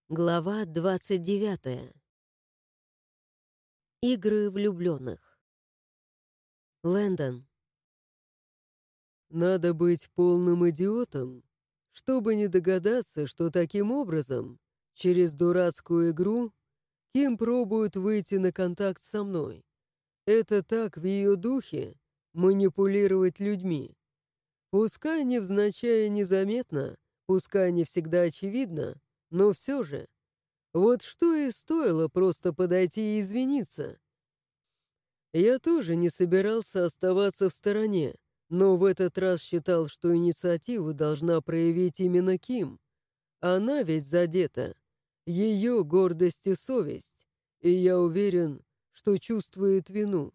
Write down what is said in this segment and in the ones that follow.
Глава 29. Игры влюбленных. Лэндон. Надо быть полным идиотом, чтобы не догадаться, что таким образом, через дурацкую игру, Ким пробует выйти на контакт со мной. Это так в ее духе — манипулировать людьми. Пускай невзначай и незаметно, пускай не всегда очевидно, но все же. Вот что и стоило просто подойти и извиниться. Я тоже не собирался оставаться в стороне, но в этот раз считал, что инициативу должна проявить именно Ким. Она ведь задета. Ее гордость и совесть. И я уверен, что чувствует вину.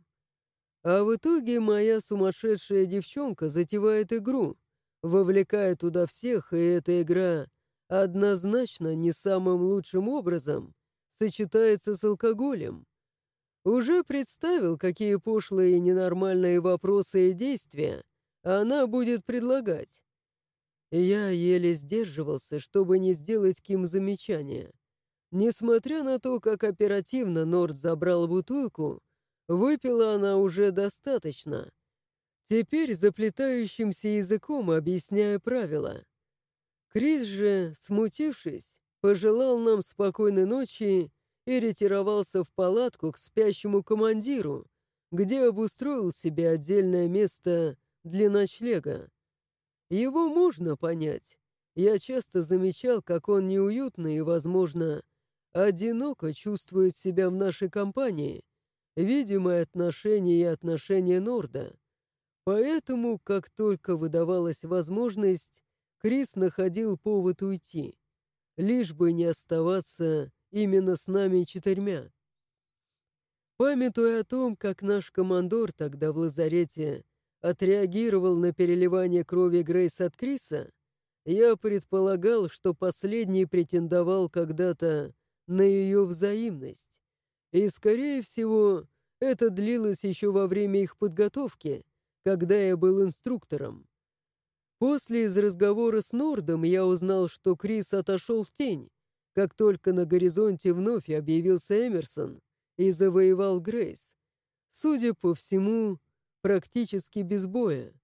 А в итоге моя сумасшедшая девчонка затевает игру, вовлекая туда всех, и эта игра однозначно не самым лучшим образом сочетается с алкоголем. Уже представил, какие пошлые и ненормальные вопросы и действия она будет предлагать. Я еле сдерживался, чтобы не сделать Ким замечание. Несмотря на то, как оперативно Норд забрал бутылку, выпила она уже достаточно. Теперь заплетающимся языком объясняя правила. Крис же, смутившись, пожелал нам спокойной ночи и ретировался в палатку к спящему командиру, где обустроил себе отдельное место для ночлега. Его можно понять. Я часто замечал, как он неуютно и, возможно, одиноко чувствует себя в нашей компании, видимое отношение и отношение Норда. Поэтому, как только выдавалась возможность, Крис находил повод уйти, лишь бы не оставаться именно с нами четырьмя. Памятуя о том, как наш командор тогда в лазарете отреагировал на переливание крови Грейс от Криса, я предполагал, что последний претендовал когда-то на ее взаимность. И, скорее всего, это длилось еще во время их подготовки, когда я был инструктором. После из разговора с Нордом я узнал, что Крис отошел в тень, как только на горизонте вновь объявился Эмерсон и завоевал Грейс. Судя по всему, практически без боя.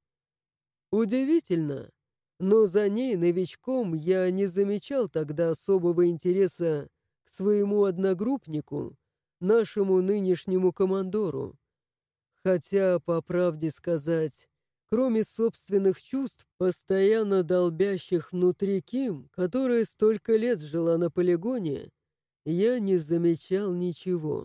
Удивительно, но за ней, новичком, я не замечал тогда особого интереса к своему одногруппнику, нашему нынешнему командору. Хотя, по правде сказать, кроме собственных чувств, постоянно долбящих внутри Ким, которая столько лет жила на полигоне, я не замечал ничего.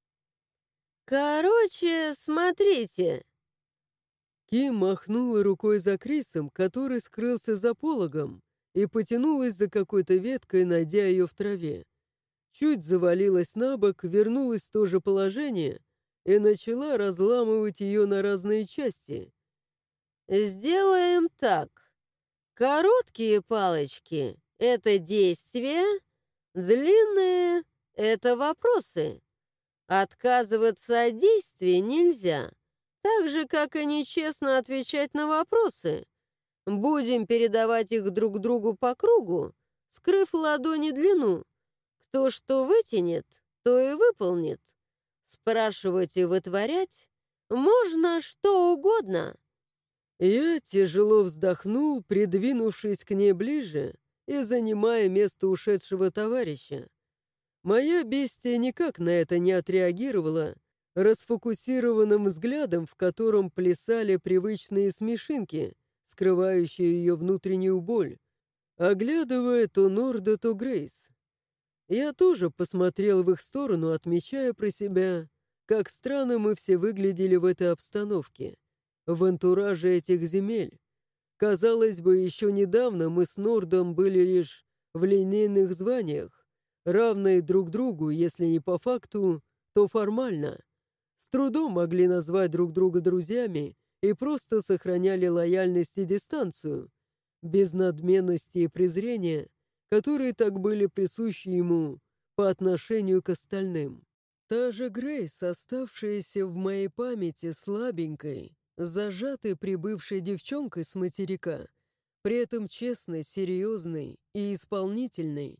Короче, смотрите. Ким махнула рукой за Крисом, который скрылся за пологом, и потянулась за какой-то веткой, найдя ее в траве. Чуть завалилась на бок, вернулась в то же положение и начала разламывать ее на разные части. Сделаем так. Короткие палочки — это действия, длинные — это вопросы. Отказываться от действий нельзя, так же, как и нечестно отвечать на вопросы. Будем передавать их друг другу по кругу, скрыв ладони длину. Кто что вытянет, то и выполнит. Спрашивать и вытворять можно что угодно. Я тяжело вздохнул, придвинувшись к ней ближе и занимая место ушедшего товарища. Моя бестия никак на это не отреагировала, расфокусированным взглядом, в котором плясали привычные смешинки, скрывающие ее внутреннюю боль, оглядывая то Норда, то Грейс. Я тоже посмотрел в их сторону, отмечая про себя, как странно мы все выглядели в этой обстановке, в антураже этих земель. Казалось бы, еще недавно мы с Нордом были лишь в линейных званиях, равные друг другу, если не по факту, то формально. С трудом могли назвать друг друга друзьями и просто сохраняли лояльность и дистанцию, без надменности и презрения, которые так были присущи ему по отношению к остальным. Та же Грейс, оставшаяся в моей памяти слабенькой, зажатой прибывшей девчонкой с материка, при этом честной, серьезной и исполнительной,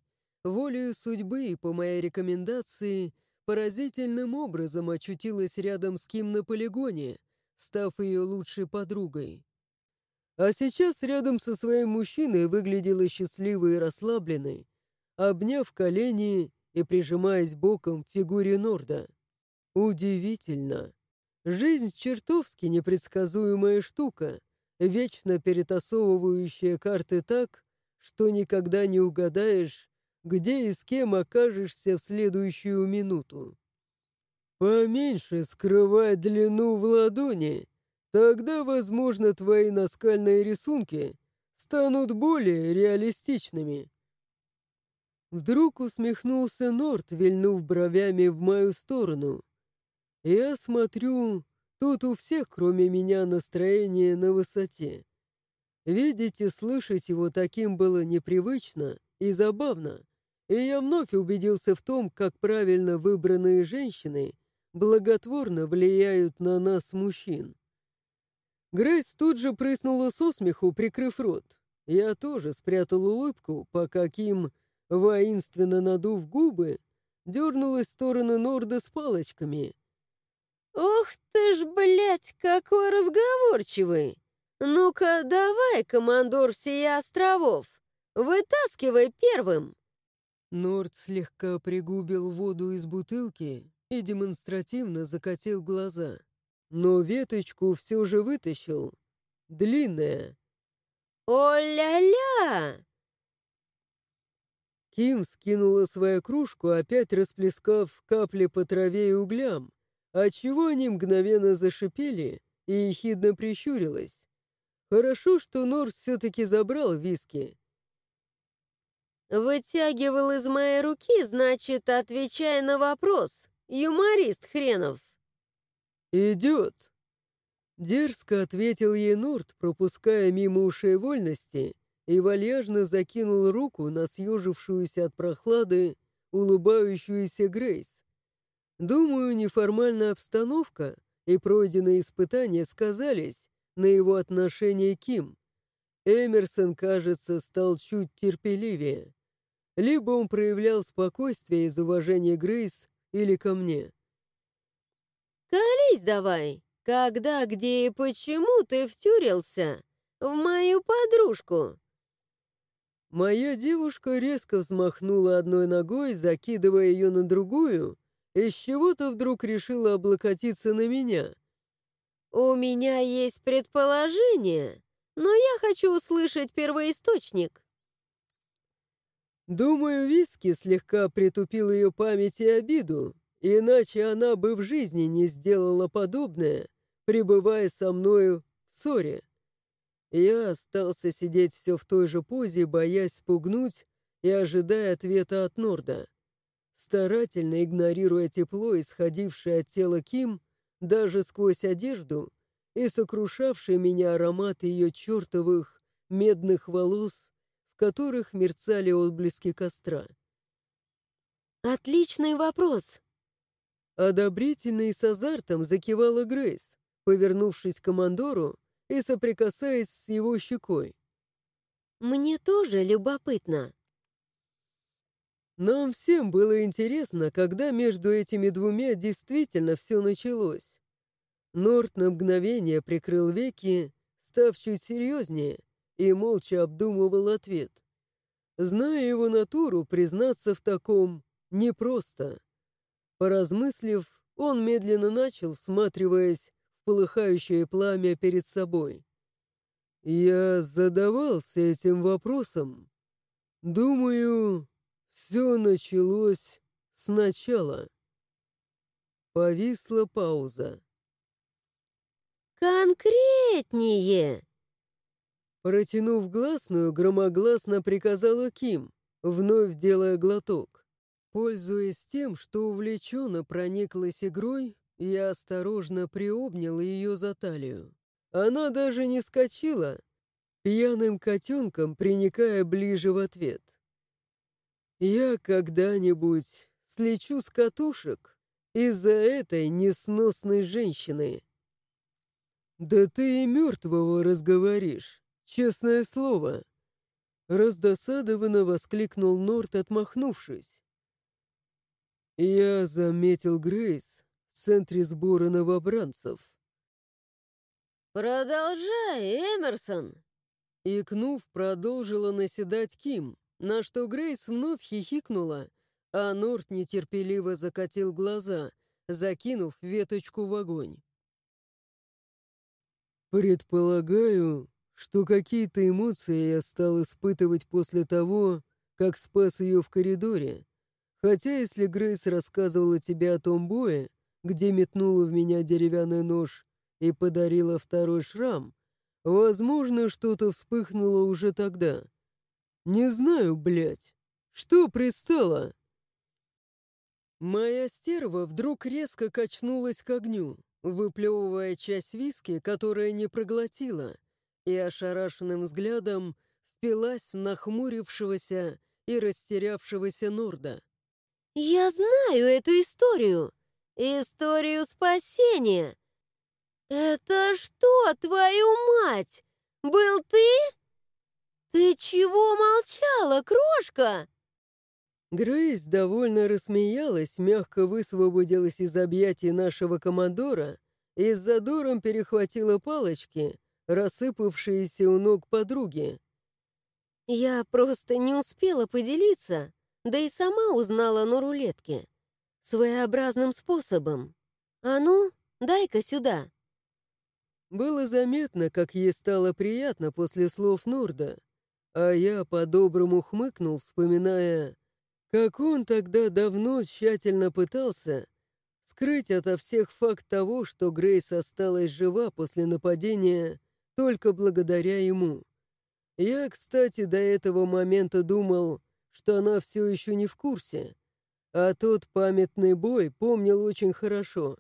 Волею судьбы и по моей рекомендации поразительным образом очутилась рядом с Ким на полигоне, став ее лучшей подругой. А сейчас рядом со своим мужчиной выглядела счастливой и расслабленной, обняв колени и прижимаясь боком к фигуре Норда. Удивительно. Жизнь чертовски непредсказуемая штука, вечно перетасовывающая карты так, что никогда не угадаешь, где и с кем окажешься в следующую минуту. Поменьше скрывай длину в ладони, тогда, возможно, твои наскальные рисунки станут более реалистичными. Вдруг усмехнулся Норт, вильнув бровями в мою сторону. Я смотрю, тут у всех, кроме меня, настроение на высоте. Видеть и слышать его таким было непривычно и забавно, и я вновь убедился в том, как правильно выбранные женщины благотворно влияют на нас, мужчин. Грейс тут же прыснула со смеху, прикрыв рот. Я тоже спрятал улыбку, пока Ким, воинственно надув губы, дернулась в сторону Норда с палочками. «Ох ты ж, блядь, какой разговорчивый! Ну-ка, давай, командор всея островов, вытаскивай первым!» Норд слегка пригубил воду из бутылки и демонстративно закатил глаза. Но веточку все же вытащил. Длинная. «О-ля-ля!» Ким скинула свою кружку, опять расплескав капли по траве и углям, отчего они мгновенно зашипели и ехидно прищурилась. Хорошо, что Норд все-таки забрал виски. «Вытягивал из моей руки, значит, отвечай на вопрос, юморист хренов!» «Идет!» Дерзко ответил ей Норд, пропуская мимо ушей вольности, и вальяжно закинул руку на съежившуюся от прохлады улыбающуюся Грейс. Думаю, неформальная обстановка и пройденные испытания сказались на его отношении к Ким. Эмерсон, кажется, стал чуть терпеливее. Либо он проявлял спокойствие из уважения Грейс или ко мне. «Колись давай! Когда, где и почему ты втюрился в мою подружку?» Моя девушка резко взмахнула одной ногой, закидывая ее на другую, и с чего-то вдруг решила облокотиться на меня. «У меня есть предположение, но я хочу услышать первоисточник». Думаю, виски слегка притупил ее память и обиду, иначе она бы в жизни не сделала подобное, пребывая со мною в ссоре. Я остался сидеть все в той же позе, боясь спугнуть и ожидая ответа от Норда. Старательно игнорируя тепло, исходившее от тела Ким, даже сквозь одежду, и сокрушавший меня аромат ее чертовых медных волос, в которых мерцали отблески костра. «Отличный вопрос!» Одобрительно и с азартом закивала Грейс, повернувшись к командору и соприкасаясь с его щекой. «Мне тоже любопытно». Нам всем было интересно, когда между этими двумя действительно все началось. Норт на мгновение прикрыл веки, став чуть серьезнее, и молча обдумывал ответ. Зная его натуру, признаться в таком непросто. Поразмыслив, он медленно начал, всматриваясь в полыхающее пламя перед собой. Я задавался этим вопросом. Думаю, все началось сначала. Повисла пауза. «Конкретнее!» Протянув гласную, громогласно приказала Ким, вновь делая глоток. Пользуясь тем, что увлеченно прониклась игрой, я осторожно приобнял ее за талию. Она даже не вскочила, пьяным котенком приникая ближе в ответ. Я когда-нибудь слечу с катушек из-за этой несносной женщины. Да ты и мертвого разговоришь, честное слово. Раздосадованно воскликнул Норт, отмахнувшись. Я заметил Грейс в центре сбора новобранцев. «Продолжай, Эмерсон!» Икнув, продолжила наседать Ким, на что Грейс вновь хихикнула, а Норт нетерпеливо закатил глаза, закинув веточку в огонь. «Предполагаю, что какие-то эмоции я стал испытывать после того, как спас ее в коридоре. Хотя, если Грейс рассказывала тебе о том бое, где метнула в меня деревянный нож и подарила второй шрам, возможно, что-то вспыхнуло уже тогда. Не знаю, блядь, что пристало?» Моя стерва вдруг резко качнулась к огню, выплевывая часть виски, которая не проглотила, и ошарашенным взглядом впилась в нахмурившегося и растерявшегося Норда. «Я знаю эту историю! Историю спасения! Это что, твою мать? Был ты? Ты чего молчала, крошка?» Грейс довольно рассмеялась, мягко высвободилась из объятий нашего командора и с задором перехватила палочки, рассыпавшиеся у ног подруги. «Я просто не успела поделиться, да и сама узнала на рулетке. Своеобразным способом. А ну, дай-ка сюда». Было заметно, как ей стало приятно после слов Норда, а я по-доброму хмыкнул, вспоминая, как он тогда давно тщательно пытался скрыть ото всех факт того, что Грейс осталась жива после нападения только благодаря ему. Я, кстати, до этого момента думал, что она все еще не в курсе, а тот памятный бой помнил очень хорошо.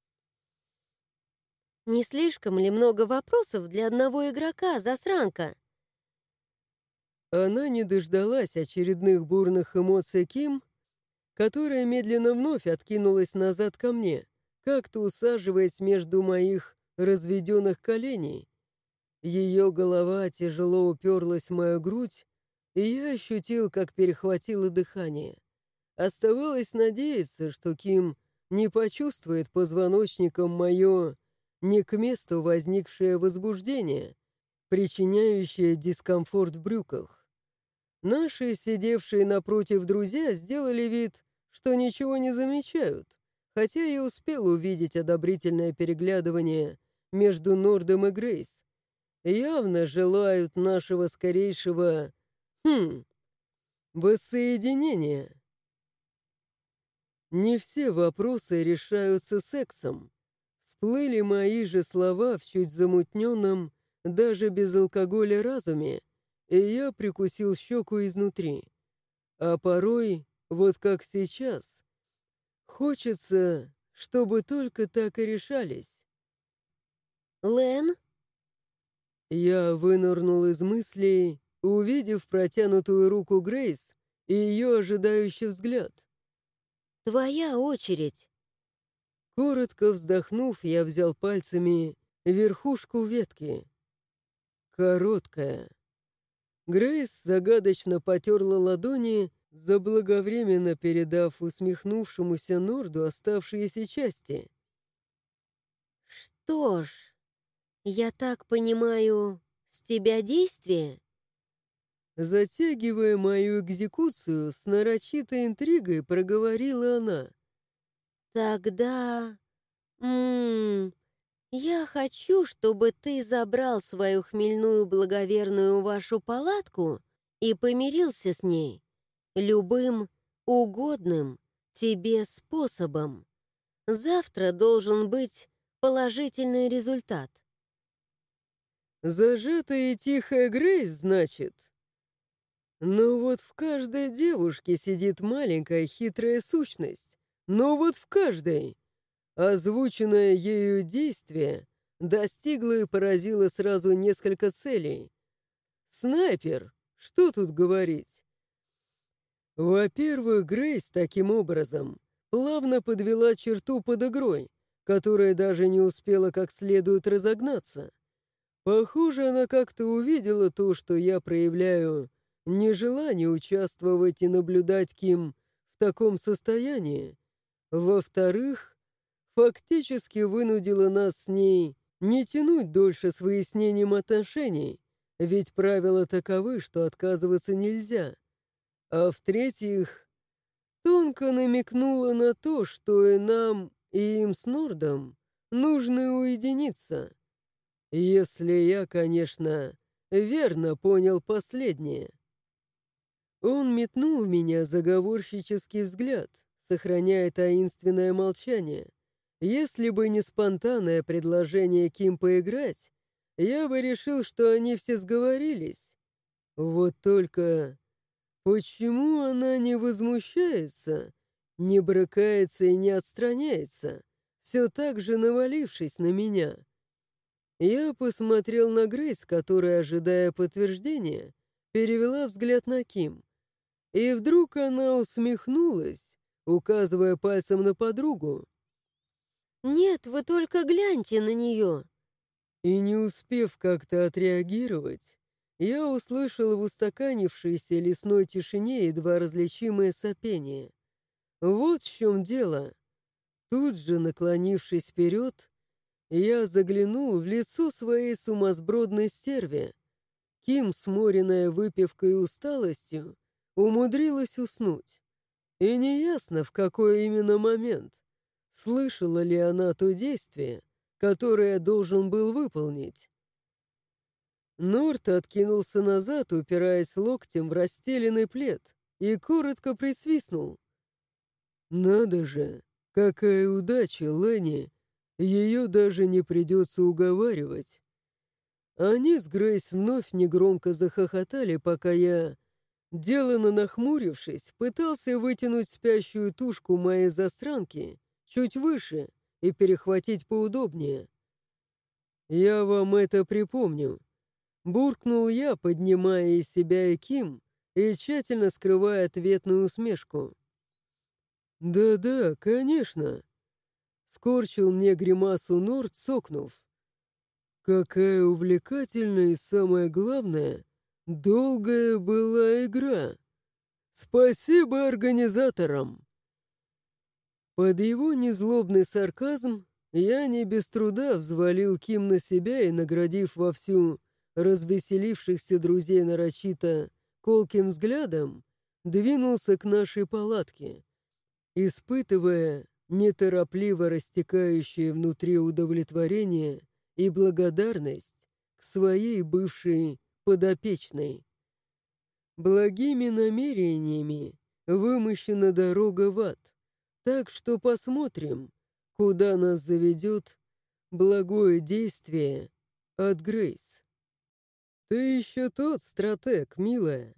Не слишком ли много вопросов для одного игрока, засранка? Она не дождалась очередных бурных эмоций Ким, которая медленно вновь откинулась назад ко мне, как-то усаживаясь между моих разведенных коленей. Ее голова тяжело уперлась в мою грудь, и я ощутил, как перехватило дыхание. Оставалось надеяться, что Ким не почувствует позвоночником мое не к месту возникшее возбуждение, причиняющее дискомфорт в брюках. Наши, сидевшие напротив друзья, сделали вид, что ничего не замечают, хотя я успел увидеть одобрительное переглядывание между Нордом и Грейс. Явно желают нашего скорейшего, воссоединения. Не все вопросы решаются сексом. Всплыли мои же слова в чуть замутненном, даже без алкоголя разуме, и я прикусил щеку изнутри. А порой, вот как сейчас, хочется, чтобы только так и решались. Лэн? Я вынырнул из мыслей, увидев протянутую руку Грейс и ее ожидающий взгляд. Твоя очередь. Коротко вздохнув, я взял пальцами верхушку ветки. Короткая. Грейс загадочно потерла ладони, заблаговременно передав усмехнувшемуся Норду оставшиеся части. Что ж, я так понимаю, с тебя действие? Затягивая мою экзекуцию, с нарочитой интригой проговорила она. Тогда... я хочу, чтобы ты забрал свою хмельную благоверную вашу палатку и помирился с ней любым угодным тебе способом. Завтра должен быть положительный результат. Зажатая и тихая Грейс, значит? Но вот в каждой девушке сидит маленькая хитрая сущность. Но вот в каждой. Озвученное ею действие достигло и поразило сразу несколько целей. Снайпер, что тут говорить? Во-первых, Грейс таким образом плавно подвела черту под игрой, которая даже не успела как следует разогнаться. Похоже, она как-то увидела то, что я проявляю нежелание участвовать и наблюдать Ким в таком состоянии. Во-вторых, фактически вынудило нас с ней не тянуть дольше с выяснением отношений, ведь правила таковы, что отказываться нельзя. А в-третьих, тонко намекнула на то, что и нам, и им с Нордом нужно уединиться. Если я, конечно, верно понял последнее. Он метнул в меня заговорщический взгляд, сохраняя таинственное молчание. Если бы не спонтанное предложение Ким поиграть, я бы решил, что они все сговорились. Вот только почему она не возмущается, не брыкается и не отстраняется, все так же навалившись на меня? Я посмотрел на Грейс, которая, ожидая подтверждения, перевела взгляд на Ким. И вдруг она усмехнулась, указывая пальцем на подругу. «Нет, вы только гляньте на нее!» И не успев как-то отреагировать, я услышал в устаканившейся лесной тишине едва различимое сопение. Вот в чем дело. Тут же, наклонившись вперед, я заглянул в лицо своей сумасбродной стерве. Ким, сморенная выпивкой и усталостью, умудрилась уснуть. И неясно, в какой именно момент. Слышала ли она то действие, которое я должен был выполнить? Норт откинулся назад, упираясь локтем в расстеленный плед, и коротко присвистнул. «Надо же, какая удача, Ленни! Ее даже не придется уговаривать». Они с Грейс вновь негромко захохотали, пока я, делано нахмурившись, пытался вытянуть спящую тушку моей застранки чуть выше и перехватить поудобнее. «Я вам это припомню», — буркнул я, поднимая из себя и Ким и тщательно скрывая ответную усмешку. «Да-да, конечно», — скорчил мне гримасу Норд, сокнув. «Какая увлекательная и, самое главное, долгая была игра. Спасибо организаторам!» Под его незлобный сарказм я не без труда взвалил Ким на себя и, наградив вовсю развеселившихся друзей нарочито колким взглядом, двинулся к нашей палатке, испытывая неторопливо растекающее внутри удовлетворение и благодарность к своей бывшей подопечной. Благими намерениями вымощена дорога в ад, так что посмотрим, куда нас заведет благое действие от Грейс. «Ты еще тот стратег, милая!»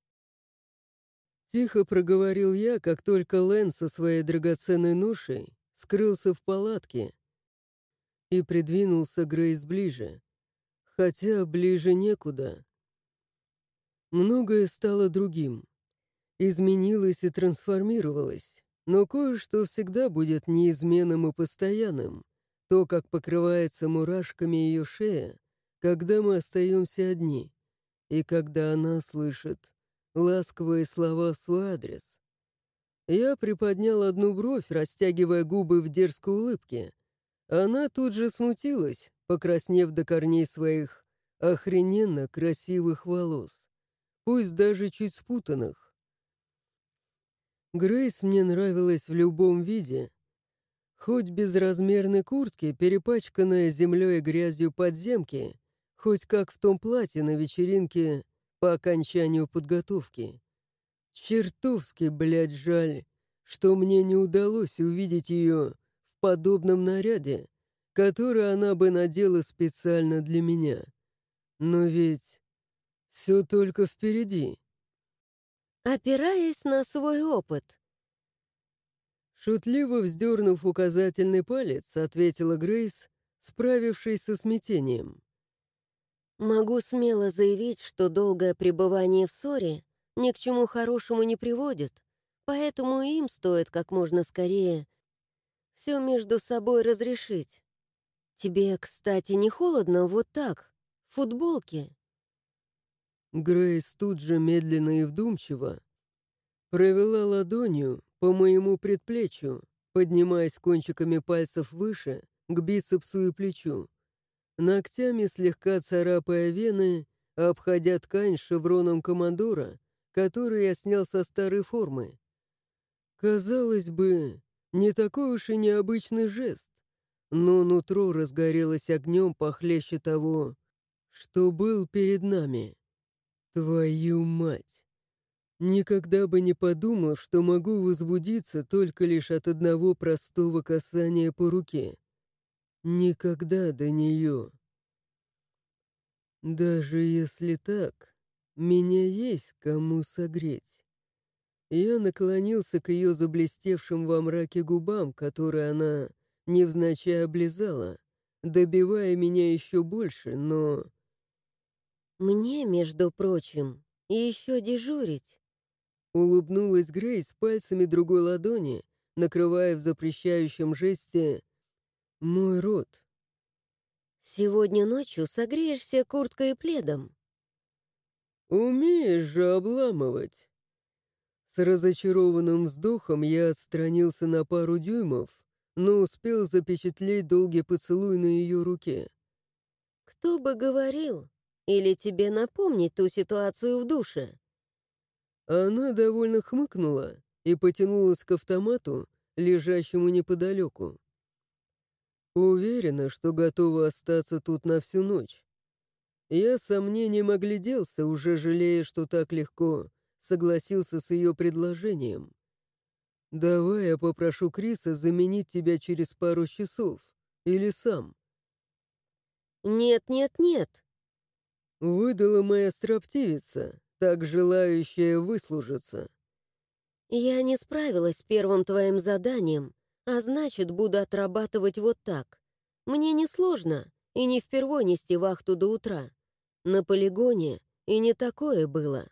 Тихо проговорил я, как только Лэн со своей драгоценной ношей скрылся в палатке и придвинулся Грейс ближе. Хотя ближе некуда. Многое стало другим. Изменилось и трансформировалось. Но кое-что всегда будет неизменным и постоянным. То, как покрывается мурашками ее шея, когда мы остаемся одни, и когда она слышит ласковые слова в свой адрес. Я приподнял одну бровь, растягивая губы в дерзкой улыбке. Она тут же смутилась, покраснев до корней своих охрененно красивых волос, пусть даже чуть спутанных. Грейс мне нравилась в любом виде. Хоть безразмерной куртке, перепачканная землей и грязью подземки, хоть как в том платье на вечеринке по окончанию подготовки. Чертовски, блядь, жаль, что мне не удалось увидеть ее в подобном наряде, который она бы надела специально для меня. Но ведь все только впереди. Опираясь на свой опыт. Шутливо вздернув указательный палец, ответила Грейс, справившись со смятением. Могу смело заявить, что долгое пребывание в ссоре ни к чему хорошему не приводит, поэтому им стоит как можно скорее все между собой разрешить. Тебе, кстати, не холодно вот так, в футболке? Грейс тут же медленно и вдумчиво провела ладонью по моему предплечью, поднимаясь кончиками пальцев выше, к бицепсу и плечу, ногтями слегка царапая вены, обходя ткань шевроном командора, который я снял со старой формы. Казалось бы, не такой уж и необычный жест, но нутро разгорелось огнем похлеще того, что был перед нами. Твою мать! Никогда бы не подумал, что могу возбудиться только лишь от одного простого касания по руке. Никогда до нее. Даже если так, меня есть кому согреть. Я наклонился к ее заблестевшим во мраке губам, которые она невзначай облизала, добивая меня еще больше, но... Мне, между прочим, еще дежурить. Улыбнулась Грейс пальцами другой ладони, накрывая в запрещающем жесте мой рот. Сегодня ночью согреешься курткой и пледом. «Умеешь же обламывать!» С разочарованным вздохом я отстранился на пару дюймов, но успел запечатлеть долгий поцелуй на ее руке. Кто бы говорил? Или тебе напомнить ту ситуацию в душе? Она довольно хмыкнула и потянулась к автомату, лежащему неподалеку. Уверена, что готова остаться тут на всю ночь. Я с сомнением огляделся, уже жалея, что так легко согласился с ее предложением. «Давай я попрошу Криса заменить тебя через пару часов. Или сам». Нет, нет, нет. Выдала моя строптивица, так желающая выслужиться. Я не справилась с первым твоим заданием, а значит, буду отрабатывать вот так. Мне несложно, и не впервой нести вахту до утра. На полигоне и не такое было.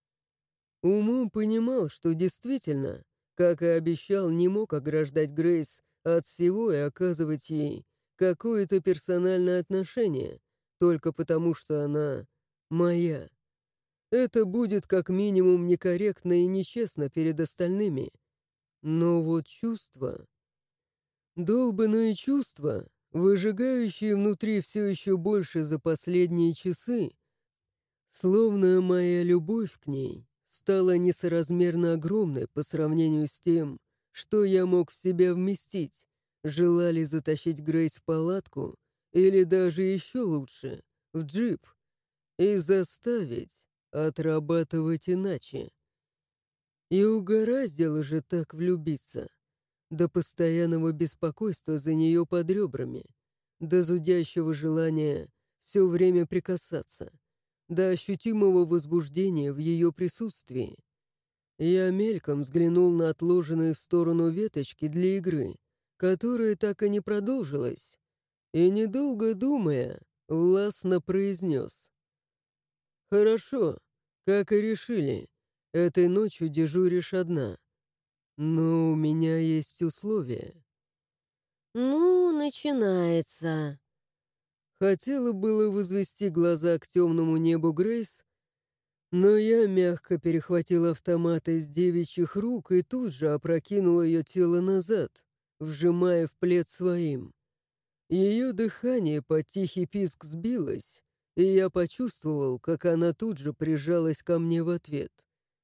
Умом понимал, что действительно, как и обещал, не мог ограждать Грейс от всего и оказывать ей какое-то персональное отношение, только потому что она моя. Это будет как минимум некорректно и нечестно перед остальными. Но вот чувства... Долбанные чувства, выжигающие внутри все еще больше за последние часы, словно моя любовь к ней стала несоразмерно огромной по сравнению с тем, что я мог в себя вместить, желали затащить Грейс в палатку или даже еще лучше, в джип, и заставить отрабатывать иначе. И угораздило же так влюбиться. До постоянного беспокойства за нее под ребрами, до зудящего желания все время прикасаться, до ощутимого возбуждения в ее присутствии. Я мельком взглянул на отложенные в сторону веточки для игры, которая так и не продолжилась, и, недолго думая, властно произнес: «Хорошо, как и решили, этой ночью дежуришь одна. Но у меня есть условия». Ну, начинается. Хотела было возвести глаза к темному небу Грейс, но я мягко перехватил автомат из девичьих рук и тут же опрокинул ее тело назад, вжимая в плед своим. Ее дыхание под тихий писк сбилось, и я почувствовал, как она тут же прижалась ко мне в ответ.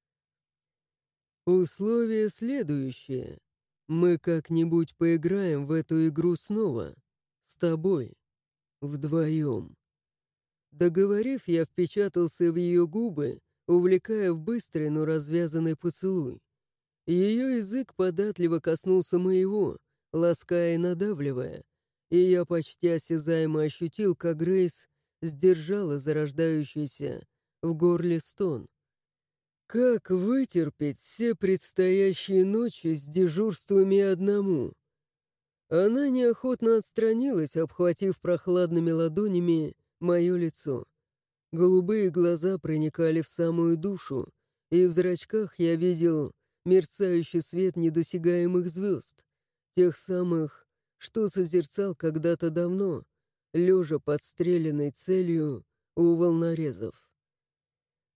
Условие следующее. Мы как-нибудь поиграем в эту игру снова. С тобой. Вдвоем. Договорив, я впечатался в ее губы, увлекая в быстрый, но развязанный поцелуй. Ее язык податливо коснулся моего, лаская и надавливая, и я почти осязаемо ощутил, как Грейс сдержала зарождающийся в горле стон. Как вытерпеть все предстоящие ночи с дежурствами одному? Она неохотно отстранилась, обхватив прохладными ладонями мое лицо. Голубые глаза проникали в самую душу, и в зрачках я видел мерцающий свет недосягаемых звезд, тех самых, что созерцал когда-то давно, лежа подстреленной целью у волнорезов.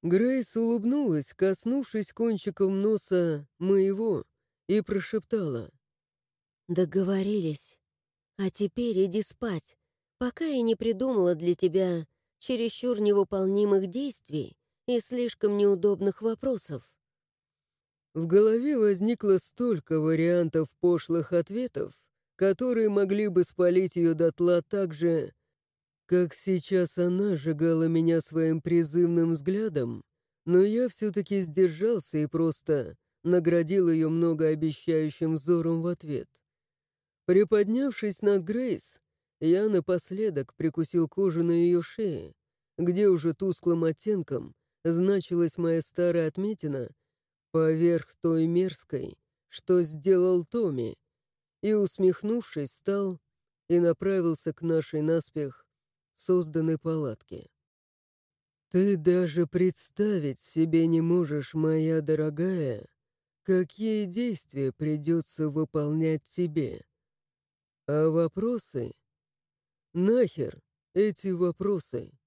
Грейс улыбнулась, коснувшись кончиком носа моего, и прошептала. «Договорились. А теперь иди спать, пока я не придумала для тебя чересчур невыполнимых действий и слишком неудобных вопросов». В голове возникло столько вариантов пошлых ответов, которые могли бы спалить ее дотла так же, как сейчас она сжигала меня своим призывным взглядом, но я все-таки сдержался и просто наградил ее многообещающим взором в ответ. Приподнявшись над Грейс, я напоследок прикусил кожу на ее шее, где уже тусклым оттенком значилась моя старая отметина поверх той мерзкой, что сделал Томми, и, усмехнувшись, встал и направился к нашей наспех созданной палатке. «Ты даже представить себе не можешь, моя дорогая, какие действия придется выполнять тебе. А вопросы? Нахер эти вопросы?»